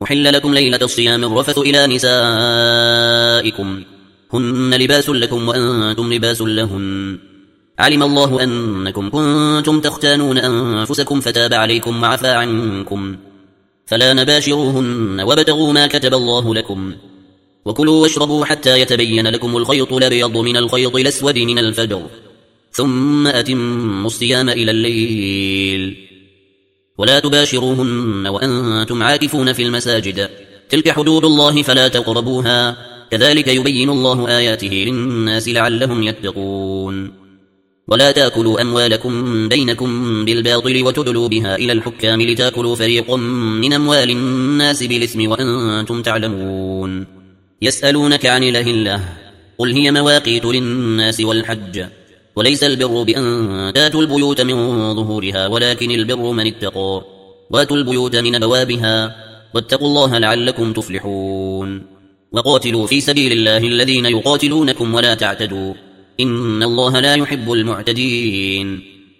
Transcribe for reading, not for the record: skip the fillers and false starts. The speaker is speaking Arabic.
أحل لكم ليلة الصيام الرفث إلى نسائكم هن لباس لكم وأنتم لباس لهن علم الله أنكم كنتم تختانون أنفسكم فتاب عليكم وعفى عنكم فلا نباشروهن وابتغوا ما كتب الله لكم وكلوا واشربوا حتى يتبين لكم الخيط الأبيض من الخيط الأسود من الفجر ثم أتموا الصيام إلى الليل ولا تباشروهن وأنتم عاكفون في المساجد تلك حدود الله فلا تقربوها كذلك يبين الله آياته للناس لعلهم يتقون ولا تأكلوا أموالكم بينكم بالباطل وتدلوا بها إلى الحكام لتأكلوا فريقا من أموال الناس بالإثم وأنتم تعلمون يسألونك عن الأهلة قل هي مواقيت للناس والحج وليس البر بأن تاتوا البيوت من ظهورها ولكن البر من اتقى واتوا البيوت من أبوابها واتقوا الله لعلكم تفلحون وقاتلوا في سبيل الله الذين يقاتلونكم ولا تعتدوا إن الله لا يحب المعتدين